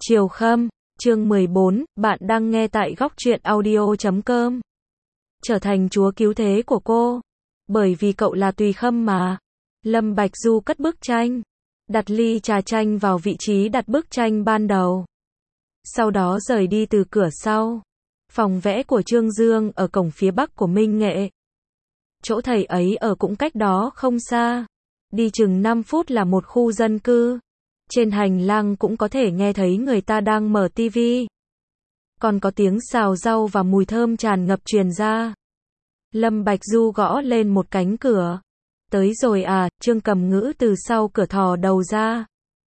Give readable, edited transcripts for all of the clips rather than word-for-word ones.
Chiều Khâm, chương 14, bạn đang nghe tại góc truyện audio.com. Trở thành chúa cứu thế của cô. Bởi vì cậu là Tùy Khâm mà. Lâm Bạch Du cất bức tranh. Đặt ly trà chanh vào vị trí đặt bức tranh ban đầu. Sau đó rời đi từ cửa sau. Phòng vẽ của Trương Dương ở cổng phía bắc của Minh Nghệ. Chỗ thầy ấy ở cũng cách đó không xa. Đi chừng 5 phút là một khu dân cư. Trên hành lang cũng có thể nghe thấy người ta đang mở tivi. Còn có tiếng xào rau và mùi thơm tràn ngập truyền ra. Lâm Bạch Du gõ lên một cánh cửa. Tới rồi à, Trương Cầm Ngữ từ sau cửa thò đầu ra.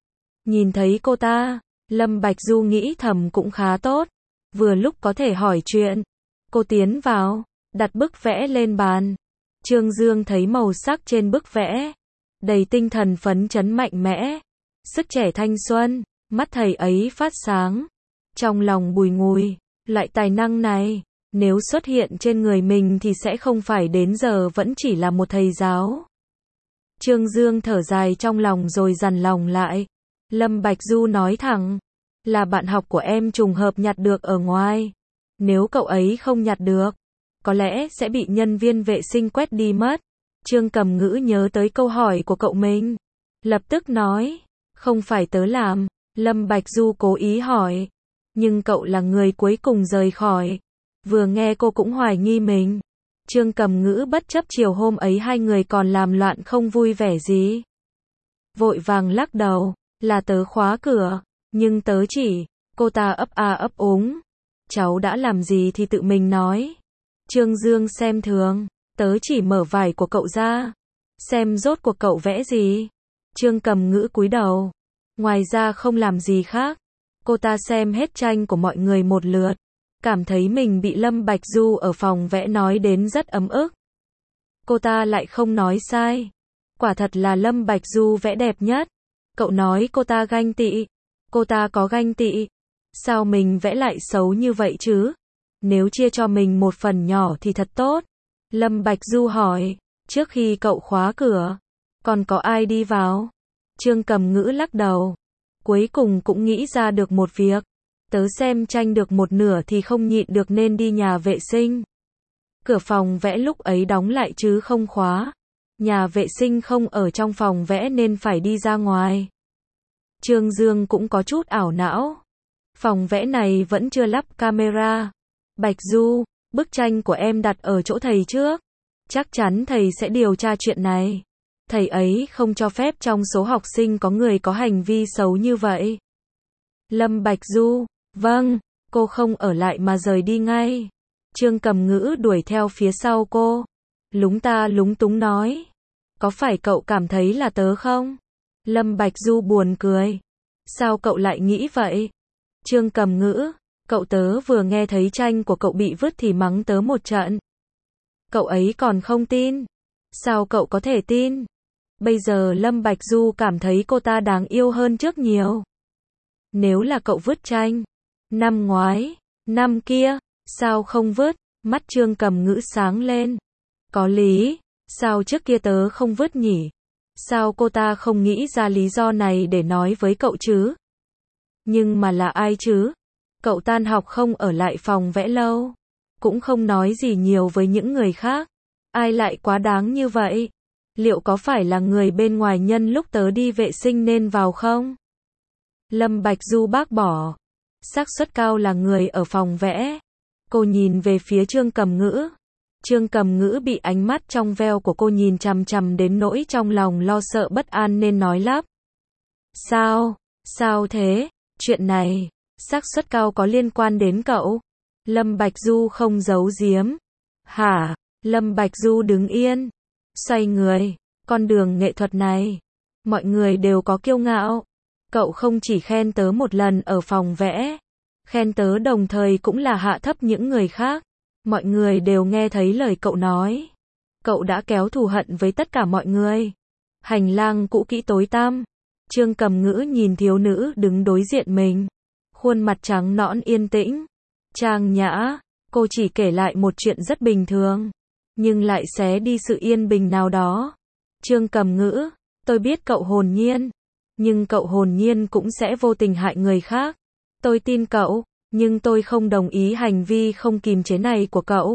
Nhìn thấy cô ta, Lâm Bạch Du nghĩ thầm cũng khá tốt. Vừa lúc có thể hỏi chuyện. Cô tiến vào, đặt bức vẽ lên bàn. Trương Dương thấy màu sắc trên bức vẽ. Đầy tinh thần phấn chấn mạnh mẽ. Sức trẻ thanh xuân, mắt thầy ấy phát sáng. Trong lòng bùi ngùi, loại tài năng này, nếu xuất hiện trên người mình thì sẽ không phải đến giờ vẫn chỉ là một thầy giáo. Trương Dương thở dài trong lòng rồi dằn lòng lại. Lâm Bạch Du nói thẳng, là bạn học của em trùng hợp nhặt được ở ngoài. Nếu cậu ấy không nhặt được, có lẽ sẽ bị nhân viên vệ sinh quét đi mất. Trương Cầm Ngữ nhớ tới câu hỏi của cậu mình. Lập tức nói, không phải tớ làm. Lâm Bạch Du cố ý hỏi. Nhưng cậu là người cuối cùng rời khỏi. Vừa nghe cô cũng hoài nghi mình. Trương Cầm Ngữ bất chấp chiều hôm ấy hai người còn làm loạn không vui vẻ gì. Vội vàng lắc đầu, là tớ khóa cửa. Nhưng tớ chỉ, cô ta ấp a ấp úng. Cháu đã làm gì thì tự mình nói. Trương Dương xem thường, tớ chỉ mở vải của cậu ra. Xem rốt cuộc cậu vẽ gì. Trương Cầm Ngữ cúi đầu. Ngoài ra không làm gì khác. Cô ta xem hết tranh của mọi người một lượt. Cảm thấy mình bị Lâm Bạch Du ở phòng vẽ nói đến rất ấm ức. Cô ta lại không nói sai. Quả thật là Lâm Bạch Du vẽ đẹp nhất. Cậu nói cô ta ganh tị. Cô ta có ganh tị. Sao mình vẽ lại xấu như vậy chứ? Nếu chia cho mình một phần nhỏ thì thật tốt. Lâm Bạch Du hỏi. Trước khi cậu khóa cửa, còn có ai đi vào? Trương Cầm Ngữ lắc đầu. Cuối cùng cũng nghĩ ra được một việc. Tớ xem tranh được một nửa thì không nhịn được nên đi nhà vệ sinh. Cửa phòng vẽ lúc ấy đóng lại chứ không khóa. Nhà vệ sinh không ở trong phòng vẽ nên phải đi ra ngoài. Trương Dương cũng có chút ảo não. Phòng vẽ này vẫn chưa lắp camera. Bạch Du, bức tranh của em đặt ở chỗ thầy trước. Chắc chắn thầy sẽ điều tra chuyện này. Thầy ấy không cho phép trong số học sinh có người có hành vi xấu như vậy. Lâm Bạch Du, vâng, cô không ở lại mà rời đi ngay. Trương Cầm Ngữ đuổi theo phía sau cô. Lúng ta lúng túng nói. Có phải cậu cảm thấy là tớ không? Lâm Bạch Du buồn cười. Sao cậu lại nghĩ vậy? Trương Cầm Ngữ, cậu tớ vừa nghe thấy tranh của cậu bị vứt thì mắng tớ một trận. Cậu ấy còn không tin. Sao cậu có thể tin? Bây giờ Lâm Bạch Du cảm thấy cô ta đáng yêu hơn trước nhiều. Nếu là cậu vứt tranh, năm ngoái, năm kia, sao không vứt? Mắt Trương Cầm Ngữ sáng lên. Có lý, sao trước kia tớ không vứt nhỉ? Sao cô ta không nghĩ ra lý do này để nói với cậu chứ? Nhưng mà là ai chứ? Cậu tan học không ở lại phòng vẽ lâu, cũng không nói gì nhiều với những người khác. Ai lại quá đáng như vậy? Liệu có phải là người bên ngoài nhân lúc tớ đi vệ sinh nên vào không? Lâm Bạch Du bác bỏ. Xác suất cao là người ở phòng vẽ. Cô nhìn về phía Trương Cầm Ngữ. Trương Cầm Ngữ bị ánh mắt trong veo của cô nhìn chằm chằm đến nỗi trong lòng lo sợ bất an nên nói lắp. Sao? Sao thế? Chuyện này, xác suất cao có liên quan đến cậu. Lâm Bạch Du không giấu giếm. Hả? Lâm Bạch Du đứng yên. Xoay người. Con đường nghệ thuật này, mọi người đều có kiêu ngạo. Cậu không chỉ khen tớ một lần ở phòng vẽ. Khen tớ đồng thời cũng là hạ thấp những người khác. Mọi người đều nghe thấy lời cậu nói. Cậu đã kéo thù hận với tất cả mọi người. Hành lang cũ kỹ tối tăm. Trương Cầm Ngữ nhìn thiếu nữ đứng đối diện mình. Khuôn mặt trắng nõn yên tĩnh. Trang nhã. Cô chỉ kể lại một chuyện rất bình thường. Nhưng lại xé đi sự yên bình nào đó. Trương Cầm Ngữ, tôi biết cậu hồn nhiên. Nhưng cậu hồn nhiên cũng sẽ vô tình hại người khác. Tôi tin cậu, nhưng tôi không đồng ý hành vi không kiềm chế này của cậu.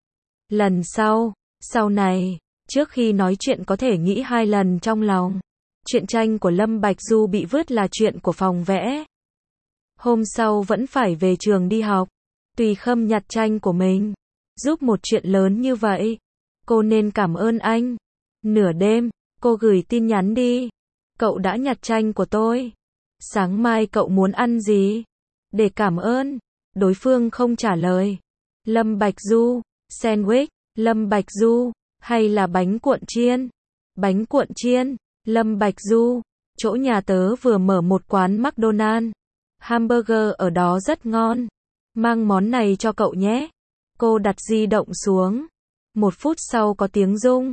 Lần sau này, trước khi nói chuyện có thể nghĩ 2 lần trong lòng. Chuyện tranh của Lâm Bạch Du bị vứt là chuyện của phòng vẽ. Hôm sau vẫn phải về trường đi học. Tùy Khâm nhặt tranh của mình. Giúp một chuyện lớn như vậy. Cô nên cảm ơn anh. Nửa đêm, cô gửi tin nhắn đi. Cậu đã nhặt tranh của tôi. Sáng mai cậu muốn ăn gì? Để cảm ơn. Đối phương không trả lời. Lâm Bạch Du, sandwich. Lâm Bạch Du, hay là bánh cuộn chiên? Bánh cuộn chiên. Lâm Bạch Du, chỗ nhà tớ vừa mở một quán McDonald's. Hamburger ở đó rất ngon. Mang món này cho cậu nhé. Cô đặt di động xuống. 1 phút sau có tiếng rung.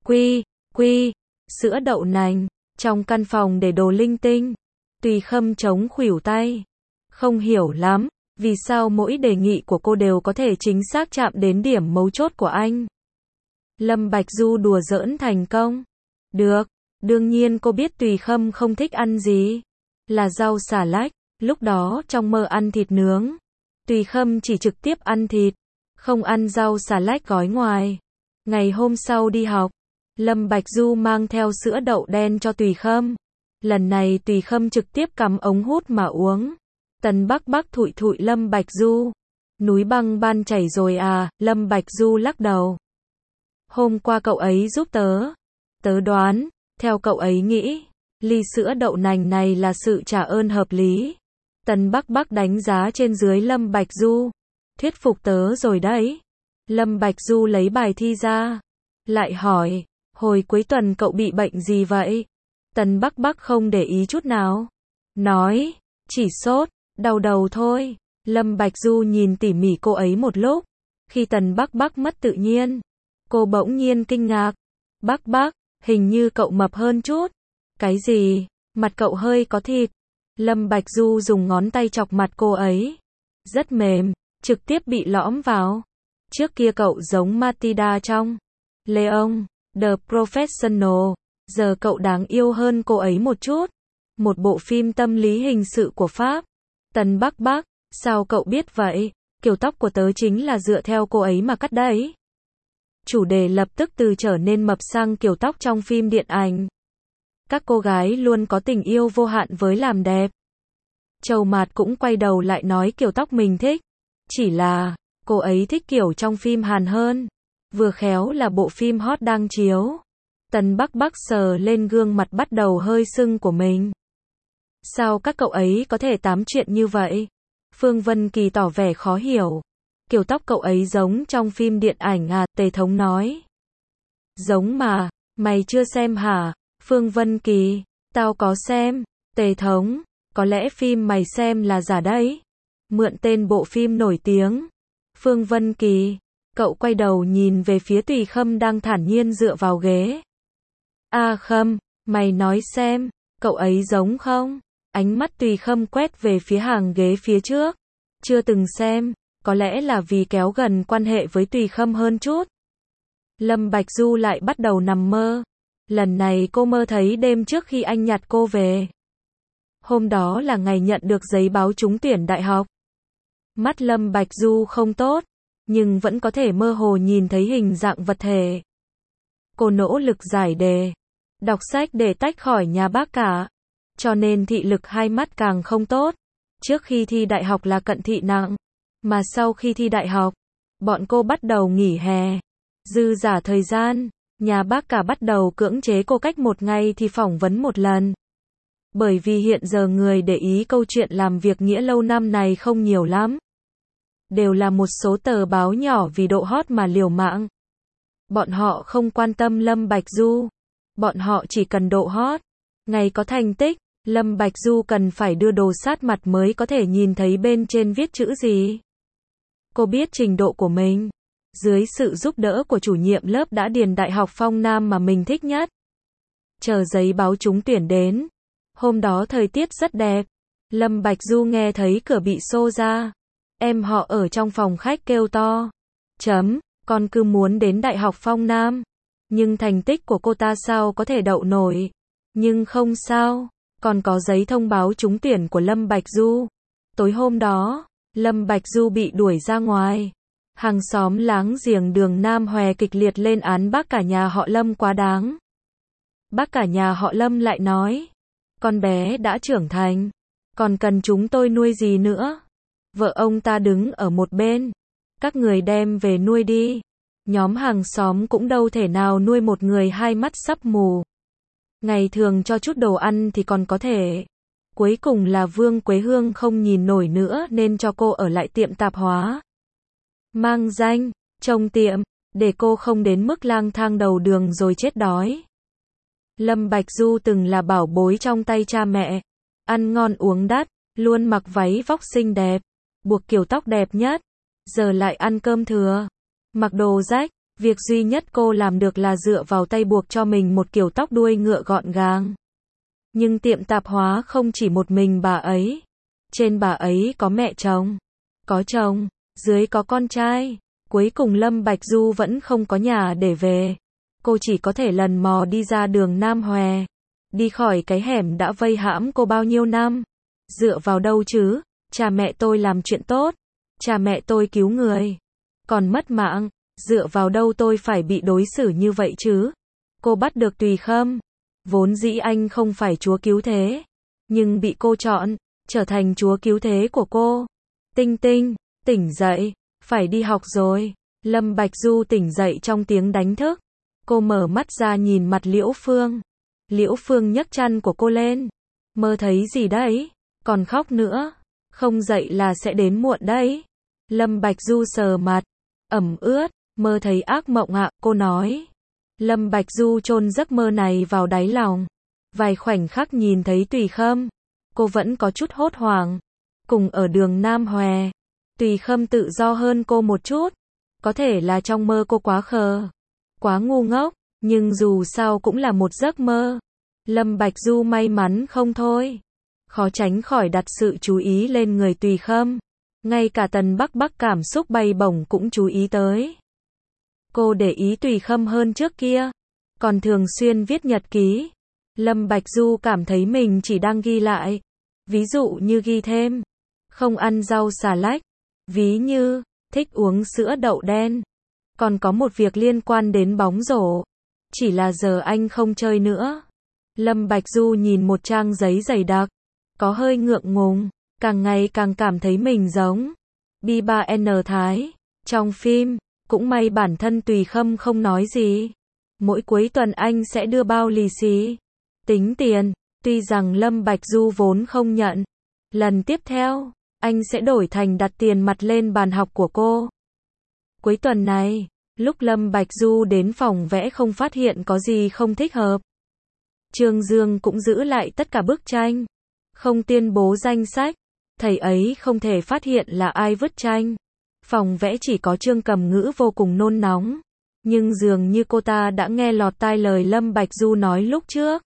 Quy, sữa đậu nành. Trong căn phòng để đồ linh tinh. Tùy Khâm chống khuỷu tay. Không hiểu lắm, vì sao mỗi đề nghị của cô đều có thể chính xác chạm đến điểm mấu chốt của anh. Lâm Bạch Du đùa giỡn thành công. Được, đương nhiên cô biết Tùy Khâm không thích ăn gì. Là rau xà lách, lúc đó trong mơ ăn thịt nướng. Tùy Khâm chỉ trực tiếp ăn thịt, không ăn rau xà lách gói ngoài. Ngày hôm sau đi học, Lâm Bạch Du mang theo sữa đậu đen cho Tùy Khâm. Lần này Tùy Khâm trực tiếp cắm ống hút mà uống. Tần Bắc Bắc thụi thụi Lâm Bạch Du. Núi băng ban chảy rồi à? Lâm Bạch Du lắc đầu. Hôm qua cậu ấy giúp tớ. Tớ đoán, theo cậu ấy nghĩ, ly sữa đậu nành này là sự trả ơn hợp lý. Tần Bắc Bắc đánh giá trên dưới Lâm Bạch Du. Thuyết phục tớ rồi đấy. Lâm Bạch Du lấy bài thi ra. Lại hỏi, hồi cuối tuần cậu bị bệnh gì vậy? Tần Bắc Bắc không để ý chút nào. Nói, chỉ sốt, đau đầu thôi. Lâm Bạch Du nhìn tỉ mỉ cô ấy một lúc. Khi Tần Bắc Bắc mất tự nhiên, cô bỗng nhiên kinh ngạc. Bắc Bắc, hình như cậu mập hơn chút. Cái gì? Mặt cậu hơi có thịt. Lâm Bạch Du dùng ngón tay chọc mặt cô ấy. Rất mềm, trực tiếp bị lõm vào. Trước kia cậu giống Matilda trong Leon, The Professional. Giờ cậu đáng yêu hơn cô ấy một chút. Một bộ phim tâm lý hình sự của Pháp. Tần Bắc Bắc, sao cậu biết vậy? Kiểu tóc của tớ chính là dựa theo cô ấy mà cắt đấy. Chủ đề lập tức từ trở nên mập sang kiểu tóc trong phim điện ảnh. Các cô gái luôn có tình yêu vô hạn với làm đẹp. Châu Mạt cũng quay đầu lại nói kiểu tóc mình thích. Chỉ là, cô ấy thích kiểu trong phim Hàn hơn. Vừa khéo là bộ phim hot đang chiếu. Tần Bắc Bắc sờ lên gương mặt bắt đầu hơi sưng của mình. Sao các cậu ấy có thể tám chuyện như vậy? Phương Vân Kỳ tỏ vẻ khó hiểu. Kiểu tóc cậu ấy giống trong phim điện ảnh à? Tề Thống nói. Giống mà, mày chưa xem hả? Phương Vân Kỳ, tao có xem. Tề Thống, có lẽ phim mày xem là giả đấy. Mượn tên bộ phim nổi tiếng. Phương Vân Kỳ, cậu quay đầu nhìn về phía Tùy Khâm đang thản nhiên dựa vào ghế. A Khâm, mày nói xem, cậu ấy giống không? Ánh mắt Tùy Khâm quét về phía hàng ghế phía trước. Chưa từng xem, có lẽ là vì kéo gần quan hệ với Tùy Khâm hơn chút. Lâm Bạch Du lại bắt đầu nằm mơ. Lần này cô mơ thấy đêm trước khi anh nhặt cô về. Hôm đó là ngày nhận được giấy báo trúng tuyển đại học. Mắt Lâm Bạch Du không tốt, nhưng vẫn có thể mơ hồ nhìn thấy hình dạng vật thể. Cô nỗ lực giải đề, đọc sách để tách khỏi nhà bác cả, cho nên thị lực hai mắt càng không tốt. Trước khi thi đại học là cận thị nặng, mà sau khi thi đại học, bọn cô bắt đầu nghỉ hè. Dư giả thời gian, nhà bác cả bắt đầu cưỡng chế cô cách 1 ngày thì phỏng vấn 1 lần. Bởi vì hiện giờ người để ý câu chuyện làm việc nghĩa lâu năm này không nhiều lắm. Đều là một số tờ báo nhỏ vì độ hot mà liều mạng. Bọn họ không quan tâm Lâm Bạch Du. Bọn họ chỉ cần độ hot. Ngày có thành tích, Lâm Bạch Du cần phải đưa đồ sát mặt mới có thể nhìn thấy bên trên viết chữ gì. Cô biết trình độ của mình. Dưới sự giúp đỡ của chủ nhiệm lớp đã điền đại học Phong Nam mà mình thích nhất. Chờ giấy báo trúng tuyển đến. Hôm đó thời tiết rất đẹp. Lâm Bạch Du nghe thấy cửa bị xô ra. Em họ ở trong phòng khách kêu to. Con cứ muốn đến đại học Phong Nam. Nhưng thành tích của cô ta sao có thể đậu nổi. Nhưng không sao. Còn có giấy thông báo trúng tuyển của Lâm Bạch Du. Tối hôm đó, Lâm Bạch Du bị đuổi ra ngoài. Hàng xóm láng giềng đường Nam Hòe kịch liệt lên án bác cả nhà họ Lâm quá đáng. Bác cả nhà họ Lâm lại nói, con bé đã trưởng thành, còn cần chúng tôi nuôi gì nữa. Vợ ông ta đứng ở một bên, các người đem về nuôi đi. Nhóm hàng xóm cũng đâu thể nào nuôi một người hai mắt sắp mù. Ngày thường cho chút đồ ăn thì còn có thể. Cuối cùng là Vương Quế Hương không nhìn nổi nữa nên cho cô ở lại tiệm tạp hóa. Mang danh, trông tiệm, để cô không đến mức lang thang đầu đường rồi chết đói. Lâm Bạch Du từng là bảo bối trong tay cha mẹ. Ăn ngon uống đắt, luôn mặc váy vóc xinh đẹp, buộc kiểu tóc đẹp nhất. Giờ lại ăn cơm thừa, mặc đồ rách. Việc duy nhất cô làm được là dựa vào tay buộc cho mình một kiểu tóc đuôi ngựa gọn gàng. Nhưng tiệm tạp hóa không chỉ một mình bà ấy. Trên bà ấy có mẹ chồng, có chồng, dưới có con trai. Cuối cùng Lâm Bạch Du vẫn không có nhà để về. Cô chỉ có thể lần mò đi ra đường Nam Hòe. Đi khỏi cái hẻm đã vây hãm cô bao nhiêu năm. Dựa vào đâu chứ? Cha mẹ tôi làm chuyện tốt. Cha mẹ tôi cứu người. Còn mất mạng. Dựa vào đâu tôi phải bị đối xử như vậy chứ? Cô bắt được Tùy Khâm. Vốn dĩ anh không phải chúa cứu thế. Nhưng bị cô chọn, trở thành chúa cứu thế của cô. Tinh Tinh, tỉnh dậy. Phải đi học rồi. Lâm Bạch Du tỉnh dậy trong tiếng đánh thức. Cô mở mắt ra nhìn mặt Liễu Phương. Liễu Phương nhấc chăn của cô lên. Mơ thấy gì đấy? Còn khóc nữa. Không dậy là sẽ đến muộn đấy. Lâm Bạch Du sờ mặt. Ẩm ướt. Mơ thấy ác mộng ạ, cô nói. Lâm Bạch Du chôn giấc mơ này vào đáy lòng. Vài khoảnh khắc nhìn thấy Tùy Khâm. Cô vẫn có chút hốt hoảng. Cùng ở đường Nam Hòe. Tùy Khâm tự do hơn cô một chút. Có thể là trong mơ cô quá khờ. Quá ngu ngốc. Nhưng dù sao cũng là một giấc mơ. Lâm Bạch Du may mắn không thôi. Khó tránh khỏi đặt sự chú ý lên người Tùy Khâm. Ngay cả Tần Bắc Bắc cảm xúc bay bổng cũng chú ý tới. Cô để ý Tùy Khâm hơn trước kia. Còn thường xuyên viết nhật ký. Lâm Bạch Du cảm thấy mình chỉ đang ghi lại. Ví dụ như ghi thêm. Không ăn rau xà lách. Ví như, thích uống sữa đậu đen. Còn có một việc liên quan đến bóng rổ. Chỉ là giờ anh không chơi nữa. Lâm Bạch Du nhìn một trang giấy dày đặc. Có hơi ngượng ngùng. Càng ngày càng cảm thấy mình giống B3N Thái. Trong phim. Cũng may bản thân Tùy Khâm không nói gì. Mỗi cuối tuần anh sẽ đưa bao lì xì. Tính tiền. Tuy rằng Lâm Bạch Du vốn không nhận. Lần tiếp theo, anh sẽ đổi thành đặt tiền mặt lên bàn học của cô. Cuối tuần này, lúc Lâm Bạch Du đến phòng vẽ không phát hiện có gì không thích hợp. Trương Dương cũng giữ lại tất cả bức tranh. Không tuyên bố danh sách. Thầy ấy không thể phát hiện là ai vứt tranh. Phòng vẽ chỉ có Trương Cầm Ngữ vô cùng nôn nóng. Nhưng dường như cô ta đã nghe lọt tai lời Lâm Bạch Du nói lúc trước.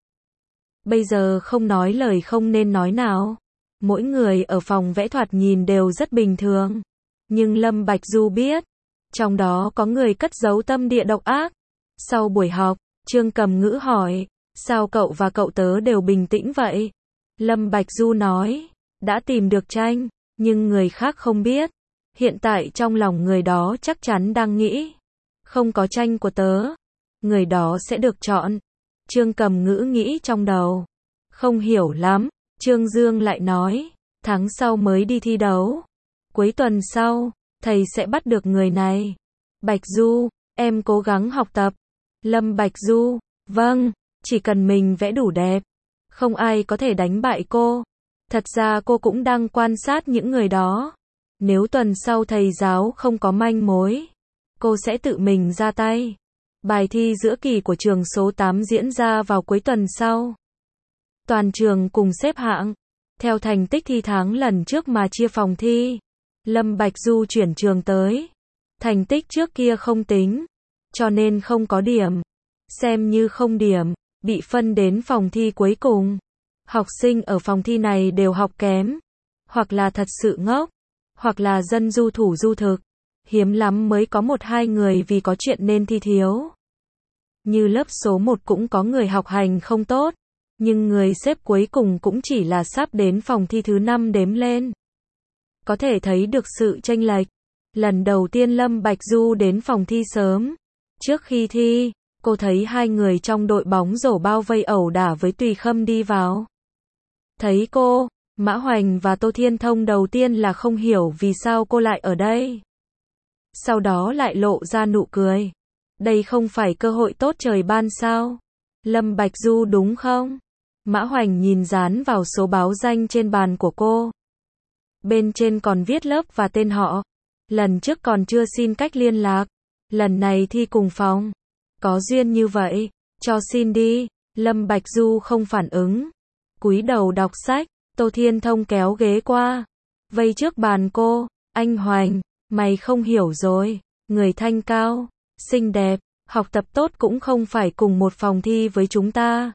Bây giờ không nói lời không nên nói nào. Mỗi người ở phòng vẽ thoạt nhìn đều rất bình thường. Nhưng Lâm Bạch Du biết. Trong đó có người cất giấu tâm địa độc ác. Sau buổi học, Trương Cầm Ngữ hỏi. Sao cậu và cậu tớ đều bình tĩnh vậy? Lâm Bạch Du nói. Đã tìm được tranh. Nhưng người khác không biết. Hiện tại trong lòng người đó chắc chắn đang nghĩ. Không có tranh của tớ. Người đó sẽ được chọn. Trương Cầm Ngữ nghĩ trong đầu. Không hiểu lắm. Trương Dương lại nói. Tháng sau mới đi thi đấu. Cuối tuần sau, thầy sẽ bắt được người này. Bạch Du, em cố gắng học tập. Lâm Bạch Du, vâng, chỉ cần mình vẽ đủ đẹp. Không ai có thể đánh bại cô. Thật ra cô cũng đang quan sát những người đó. Nếu tuần sau thầy giáo không có manh mối, cô sẽ tự mình ra tay. Bài thi giữa kỳ của trường số 8 diễn ra vào cuối tuần sau. Toàn trường cùng xếp hạng. Theo thành tích thi tháng lần trước mà chia phòng thi. Lâm Bạch Du chuyển trường tới. Thành tích trước kia không tính. Cho nên không có điểm. Xem như không điểm. Bị phân đến phòng thi cuối cùng. Học sinh ở phòng thi này đều học kém. Hoặc là thật sự ngốc. Hoặc là dân du thủ du thực. Hiếm lắm mới có 1-2 người vì có chuyện nên thi thiếu. Như lớp số 1 cũng có người học hành không tốt. Nhưng người xếp cuối cùng cũng chỉ là sắp đến phòng thi thứ 5 đếm lên. có thể thấy được sự chênh lệch. Lần đầu tiên Lâm Bạch Du đến phòng thi sớm. Trước khi thi, cô thấy hai người trong đội bóng rổ bao vây ẩu đả với Tùy Khâm đi vào. Thấy cô, Mã Hoành và Tô Thiên Thông đầu tiên là không hiểu vì sao cô lại ở đây. Sau đó lại lộ ra nụ cười. Đây không phải cơ hội tốt trời ban sao? Lâm Bạch Du đúng không? Mã Hoành nhìn dán vào số báo danh trên bàn của cô. Bên trên còn viết lớp và tên họ. Lần trước còn chưa xin cách liên lạc. Lần này thi cùng phòng. Có duyên như vậy, cho xin đi. Lâm Bạch Du không phản ứng. Cúi đầu đọc sách. Tô Thiên Thông kéo ghế qua. Vây trước bàn cô. Anh Hoành, mày không hiểu rồi. Người thanh cao, xinh đẹp, học tập tốt cũng không phải cùng một phòng thi với chúng ta.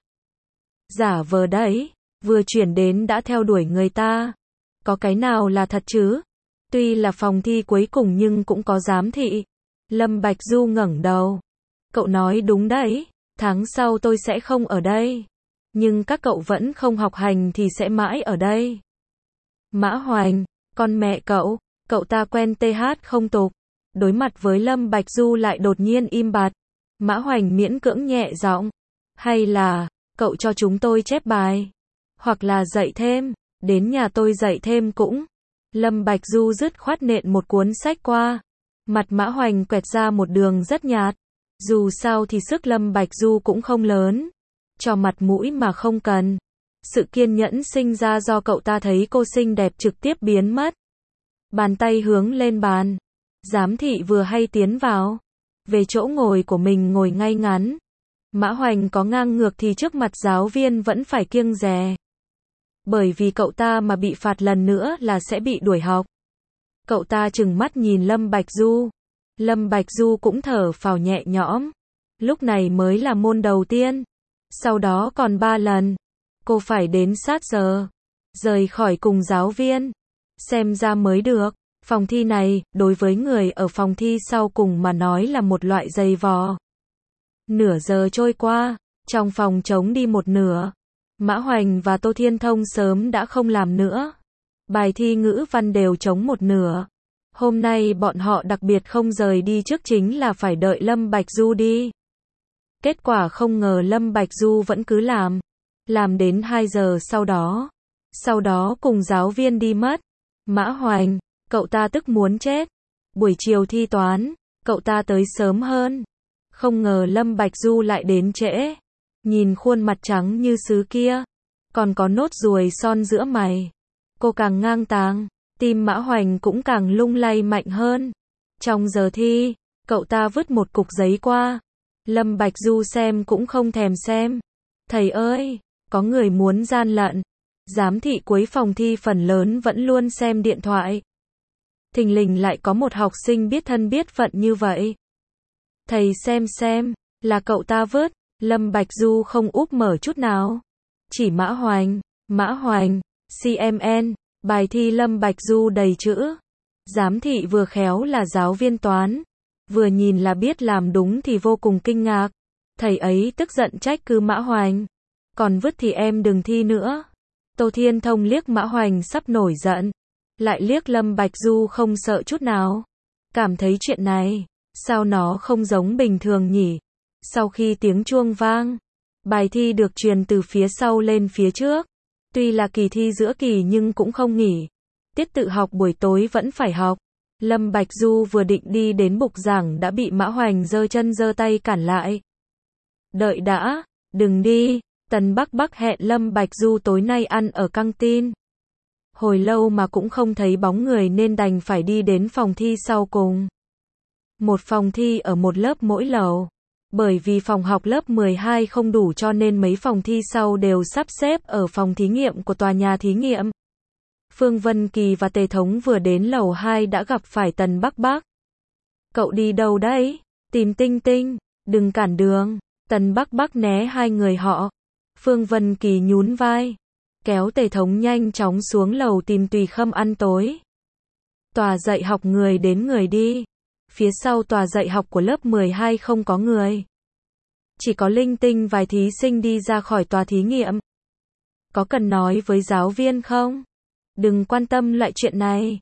Giả vờ đấy, vừa chuyển đến đã theo đuổi người ta. Có cái nào là thật chứ? Tuy là phòng thi cuối cùng nhưng cũng có giám thị. Lâm Bạch Du ngẩng đầu. Cậu nói đúng đấy, tháng sau tôi sẽ không ở đây. Nhưng các cậu vẫn không học hành thì sẽ mãi ở đây. Mã Hoành, con mẹ cậu ta quen TH không tục. Đối mặt với Lâm Bạch Du lại đột nhiên im bặt. Mã Hoành miễn cưỡng nhẹ giọng. Hay là, cậu cho chúng tôi chép bài. Hoặc là dạy thêm, đến nhà tôi dạy thêm cũng. Lâm Bạch Du dứt khoát nện một cuốn sách qua. Mặt Mã Hoành quẹt ra một đường rất nhạt. Dù sao thì sức Lâm Bạch Du cũng không lớn. Cho mặt mũi mà không cần. Sự kiên nhẫn sinh ra do cậu ta thấy cô xinh đẹp trực tiếp biến mất. Bàn tay hướng lên bàn. Giám thị vừa hay tiến vào. Về chỗ ngồi của mình ngồi ngay ngắn. Mã Hoành có ngang ngược thì trước mặt giáo viên vẫn phải kiêng dè. Bởi vì cậu ta mà bị phạt lần nữa là sẽ bị đuổi học. Cậu ta trừng mắt nhìn Lâm Bạch Du. Lâm Bạch Du cũng thở phào nhẹ nhõm. Lúc này mới là môn đầu tiên. Sau đó còn 3 lần. Cô phải đến sát giờ. Rời khỏi cùng giáo viên. Xem ra mới được. Phòng thi này, đối với người ở phòng thi sau cùng mà nói là một loại giày vò. Nửa giờ trôi qua, trong phòng trống đi một nửa. Mã Hoành và Tô Thiên Thông sớm đã không làm nữa. Bài thi ngữ văn đều trống một nửa. Hôm nay bọn họ đặc biệt không rời đi trước chính là phải đợi Lâm Bạch Du đi. Kết quả không ngờ Lâm Bạch Du vẫn cứ làm. Làm đến 2 giờ sau đó. Sau đó cùng giáo viên đi mất. Mã Hoành, cậu ta tức muốn chết. Buổi chiều thi toán, cậu ta tới sớm hơn. Không ngờ Lâm Bạch Du lại đến trễ. Nhìn khuôn mặt trắng như sứ kia. Còn có nốt ruồi son giữa mày. Cô càng ngang tàng. Tim Mã Hoành cũng càng lung lay mạnh hơn. Trong giờ thi, cậu ta vứt một cục giấy qua. Lâm Bạch Du xem cũng không thèm xem. Thầy ơi, có người muốn gian lận. Giám thị cuối phòng thi phần lớn vẫn luôn xem điện thoại. Thình lình lại có một học sinh biết thân biết phận như vậy. Thầy xem, là cậu ta vứt. Lâm Bạch Du không úp mở chút nào. Chỉ Mã Hoành, CMN, bài thi Lâm Bạch Du đầy chữ. Giám thị vừa khéo là giáo viên toán. Vừa nhìn là biết làm đúng thì vô cùng kinh ngạc. Thầy ấy tức giận trách cứ Mã Hoành. Còn vứt thì em đừng thi nữa. Tô Thiên Thông liếc Mã Hoành sắp nổi giận. Lại liếc Lâm Bạch Du không sợ chút nào. Cảm thấy chuyện này, sao nó không giống bình thường nhỉ? Sau khi tiếng chuông vang, bài thi được truyền từ phía sau lên phía trước. Tuy là kỳ thi giữa kỳ nhưng cũng không nghỉ. Tiết tự học buổi tối vẫn phải học. Lâm Bạch Du vừa định đi đến bục giảng đã bị Mã Hoành giơ chân giơ tay cản lại. Đợi đã, đừng đi. Tần Bắc Bắc hẹn Lâm Bạch Du tối nay ăn ở căng tin. Hồi lâu mà cũng không thấy bóng người nên đành phải đi đến phòng thi sau cùng. Một phòng thi ở một lớp mỗi lầu. Bởi vì phòng học lớp 12 không đủ cho nên mấy phòng thi sau đều sắp xếp ở phòng thí nghiệm của tòa nhà thí nghiệm. Phương Vân Kỳ và Tề Thống vừa đến lầu 2 đã gặp phải Tần Bắc Bắc. Cậu đi đâu đấy? Tìm Tinh Tinh, đừng cản đường. Tần Bắc Bắc né hai người họ. Phương Vân Kỳ nhún vai. Kéo Tề Thống nhanh chóng xuống lầu tìm Tùy Khâm ăn tối. Tòa dạy học người đến người đi. Phía sau tòa dạy học của lớp 12 không có người. Chỉ có linh tinh vài thí sinh đi ra khỏi tòa thí nghiệm. Có cần nói với giáo viên không? Đừng quan tâm loại chuyện này.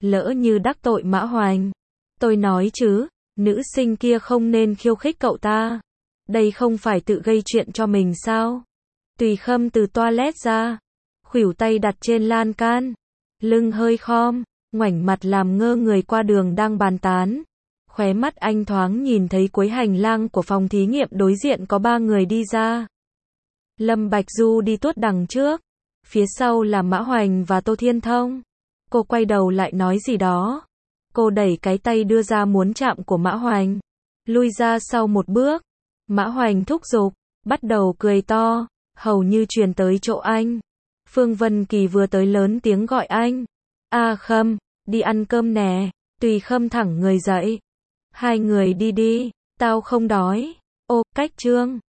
Lỡ như đắc tội Mã Hoành. Tôi nói chứ, nữ sinh kia không nên khiêu khích cậu ta. Đây không phải tự gây chuyện cho mình sao? Tùy Khâm từ toilet ra, khuỷu tay đặt trên lan can, lưng hơi khom, ngoảnh mặt làm ngơ người qua đường đang bàn tán. Khóe mắt anh thoáng nhìn thấy cuối hành lang của phòng thí nghiệm đối diện có 3 người đi ra. Lâm Bạch Du đi tuốt đằng trước, phía sau là Mã Hoành và Tô Thiên Thông. Cô quay đầu lại nói gì đó. Cô đẩy cái tay đưa ra muốn chạm của Mã Hoành, lui ra sau một bước. Mã Hoành thúc giục, bắt đầu cười to, hầu như truyền tới chỗ anh. Phương Vân Kỳ vừa tới lớn tiếng gọi anh. A Khâm, đi ăn cơm nè. Tùy Khâm thẳng người dậy. Hai người đi đi, tao không đói. Ô, cách Trương.